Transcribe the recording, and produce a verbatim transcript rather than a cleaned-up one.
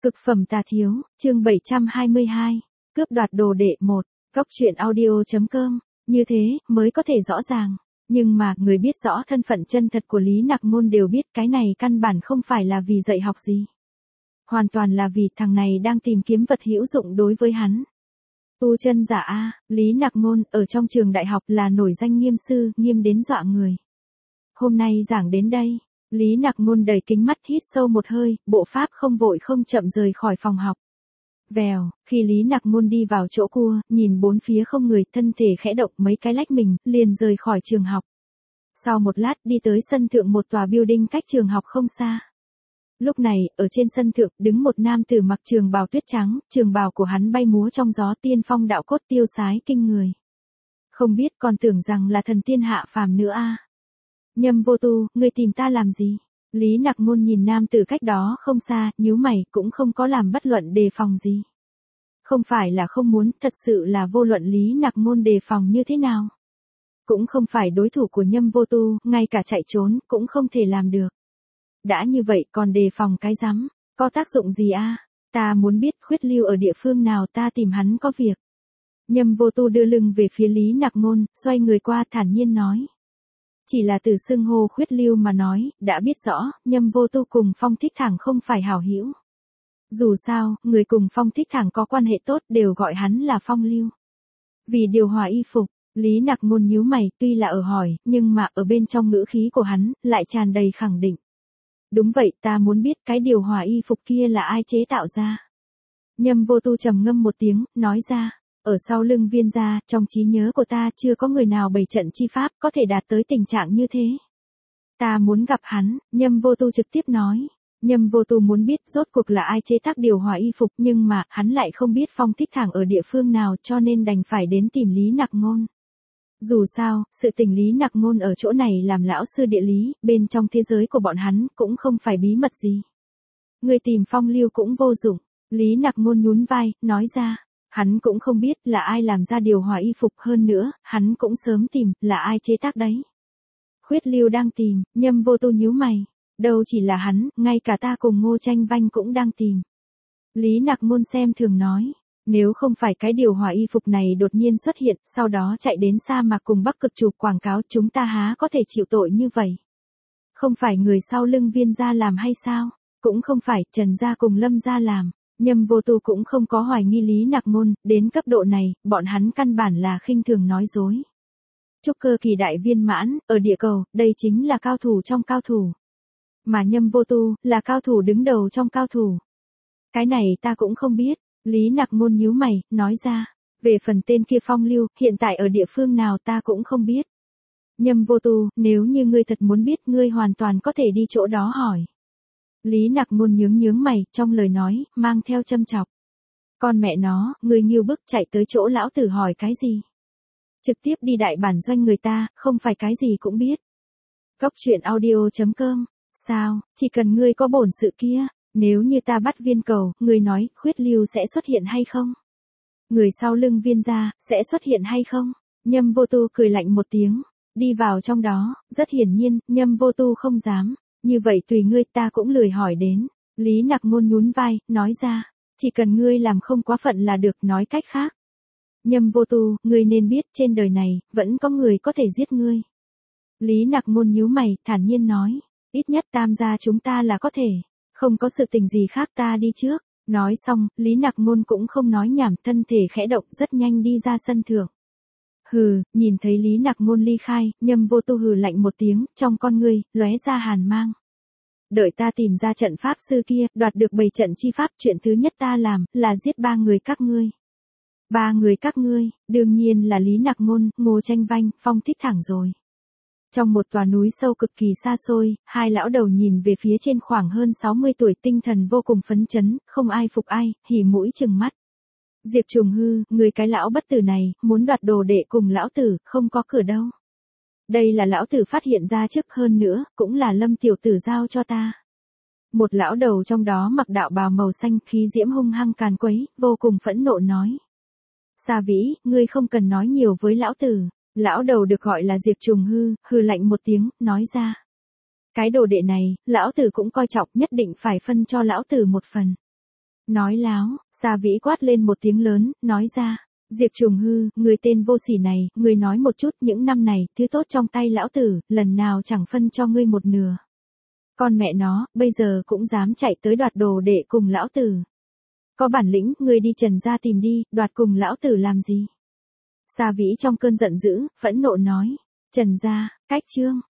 Cực phẩm tà thiếu, chương bảy trăm hai mươi hai, cướp đoạt đồ đệ một, góc truyện audio.com, như thế mới có thể rõ ràng. Nhưng mà, người biết rõ thân phận chân thật của Lý Nặc Môn đều biết cái này căn bản không phải là vì dạy học gì. Hoàn toàn là vì thằng này đang tìm kiếm vật hữu dụng đối với hắn. Tu chân giả A, Lý Nặc Môn, ở trong trường đại học là nổi danh nghiêm sư, nghiêm đến dọa người. Hôm nay giảng đến đây. Lý Nặc Môn đầy kính mắt hít sâu một hơi, bộ pháp không vội không chậm rời khỏi phòng học. Vèo, khi Lý Nặc Môn đi vào chỗ cua, nhìn bốn phía không người, thân thể khẽ động mấy cái lách mình, liền rời khỏi trường học. Sau một lát đi tới sân thượng một tòa building cách trường học không xa. Lúc này, ở trên sân thượng, đứng một nam tử mặc trường bào tuyết trắng, trường bào của hắn bay múa trong gió, tiên phong đạo cốt tiêu sái kinh người. Không biết còn tưởng rằng là thần tiên hạ phàm nữa a. Nhâm Vô Tu, ngươi tìm ta làm gì? Lý Nặc Môn nhìn nam tử cách đó không xa, nhíu mày, cũng không có làm bất luận đề phòng gì. Không phải là không muốn, thật sự là vô luận Lý Nặc Môn đề phòng như thế nào. Cũng không phải đối thủ của Nhâm Vô Tu, ngay cả chạy trốn, cũng không thể làm được. Đã như vậy còn đề phòng cái rắm, có tác dụng gì a? Ta muốn biết Khuyết Lưu ở địa phương nào ta tìm hắn có việc. Nhâm Vô Tu đưa lưng về phía Lý Nặc Môn, xoay người qua thản nhiên nói. Chỉ là từ xưng hô Khuyết Lưu mà nói, đã biết rõ, Nhâm Vô Tu cùng Phong Thích Thẳng không phải hảo hữu. Dù sao, người cùng Phong Thích Thẳng có quan hệ tốt đều gọi hắn là Phong Lưu. Vì điều hòa y phục, Lý Nặc Môn nhíu mày, tuy là ở hỏi, nhưng mà ở bên trong ngữ khí của hắn, lại tràn đầy khẳng định. Đúng vậy, ta muốn biết cái điều hòa y phục kia là ai chế tạo ra. Nhâm Vô Tu trầm ngâm một tiếng, nói ra. Ở sau lưng Viên gia, trong trí nhớ của ta chưa có người nào bày trận chi pháp có thể đạt tới tình trạng như thế. Ta muốn gặp hắn, Nhâm Vô Tu trực tiếp nói. Nhâm Vô Tu muốn biết rốt cuộc là ai chế tác điều hòa y phục, nhưng mà hắn lại không biết Phong Thích Thẳng ở địa phương nào, cho nên đành phải đến tìm Lý Nặc Môn. Dù sao, sự tình Lý Nặc Môn ở chỗ này làm lão sư địa lý, bên trong thế giới của bọn hắn cũng không phải bí mật gì. Người tìm Phong Lưu cũng vô dụng. Lý Nặc Môn nhún vai, nói ra. Hắn cũng không biết là ai làm ra điều hòa y phục, hơn nữa, hắn cũng sớm tìm, là ai chế tác đấy. Khuyết Lưu đang tìm, Nhâm Vô Tu nhíu mày. Đâu chỉ là hắn, ngay cả ta cùng Ngô Tranh Vanh cũng đang tìm. Lý Nặc Môn xem thường nói, nếu không phải cái điều hòa y phục này đột nhiên xuất hiện, sau đó chạy đến sa mạc cùng Bắc Cực chụp quảng cáo, chúng ta há có thể chịu tội như vậy. Không phải người sau lưng Viên gia làm hay sao? Cũng không phải Trần gia cùng Lâm gia làm. Nhâm Vô Tu cũng không có hoài nghi Lý Nặc Môn, đến cấp độ này, bọn hắn căn bản là khinh thường nói dối. Trúc cơ kỳ đại viên mãn, ở địa cầu, đây chính là cao thủ trong cao thủ. Mà Nhâm Vô Tu, là cao thủ đứng đầu trong cao thủ. Cái này ta cũng không biết, Lý Nặc Môn nhíu mày, nói ra. Về phần tên kia Phong Lưu, hiện tại ở địa phương nào ta cũng không biết. Nhâm Vô Tu, nếu như ngươi thật muốn biết, ngươi hoàn toàn có thể đi chỗ đó hỏi. Lý Nặc Môn nhướng nhướng mày, trong lời nói, mang theo châm chọc. Con mẹ nó, người nghiêu bức chạy tới chỗ lão tử hỏi cái gì? Trực tiếp đi đại bản doanh người ta, không phải cái gì cũng biết. Góc truyện audio.com, sao, chỉ cần ngươi có bổn sự kia, nếu như ta bắt Viên Cầu, ngươi nói, Khuyết Lưu sẽ xuất hiện hay không? Người sau lưng Viên gia, sẽ xuất hiện hay không? Nhâm Vô Tu cười lạnh một tiếng, đi vào trong đó, rất hiển nhiên, Nhâm Vô Tu không dám. Như vậy tùy ngươi, ta cũng lười hỏi đến. Lý Nặc Môn nhún vai, nói ra. Chỉ cần ngươi làm không quá phận là được, nói cách khác. Nhâm Vô Tu, ngươi nên biết trên đời này, vẫn có người có thể giết ngươi. Lý Nặc Môn nhíu mày, thản nhiên nói. Ít nhất Tam gia chúng ta là có thể. Không có sự tình gì khác ta đi trước. Nói xong, Lý Nặc Môn cũng không nói nhảm, thân thể khẽ động rất nhanh đi ra sân thượng. Hừ, nhìn thấy Lý Nặc Môn ly khai, Nhâm Vô Tu hừ lạnh một tiếng, trong con ngươi, lóe ra hàn mang. Đợi ta tìm ra trận pháp sư kia, đoạt được bảy trận chi pháp, chuyện thứ nhất ta làm, là giết ba người các ngươi. Ba người các ngươi, đương nhiên là Lý Nặc Môn, Ngô Tranh Vanh, Phong Thích Thẳng rồi. Trong một tòa núi sâu cực kỳ xa xôi, hai lão đầu nhìn về phía trên khoảng hơn sáu mươi tuổi, tinh thần vô cùng phấn chấn, không ai phục ai, hỉ mũi trừng mắt. Diệp Trùng Hư, người cái lão bất tử này, muốn đoạt đồ đệ cùng lão tử, không có cửa đâu. Đây là lão tử phát hiện ra trước, hơn nữa, cũng là Lâm tiểu tử giao cho ta. Một lão đầu trong đó mặc đạo bào màu xanh, khí diễm hung hăng càn quấy, vô cùng phẫn nộ nói. Sa Vĩ, ngươi không cần nói nhiều với lão tử. Lão đầu được gọi là Diệp Trùng Hư, hừ lạnh một tiếng, nói ra. Cái đồ đệ này, lão tử cũng coi trọng, nhất định phải phân cho lão tử một phần. Nói láo, Sa Vĩ quát lên một tiếng lớn, nói ra. Diệp Trùng Hư, người tên vô sỉ này, người nói một chút, những năm này, thứ tốt trong tay lão tử, lần nào chẳng phân cho ngươi một nửa. Con mẹ nó, bây giờ cũng dám chạy tới đoạt đồ đệ cùng lão tử. Có bản lĩnh, ngươi đi Trần gia tìm đi, đoạt cùng lão tử làm gì? Sa Vĩ trong cơn giận dữ, phẫn nộ nói. Trần gia, cách chương.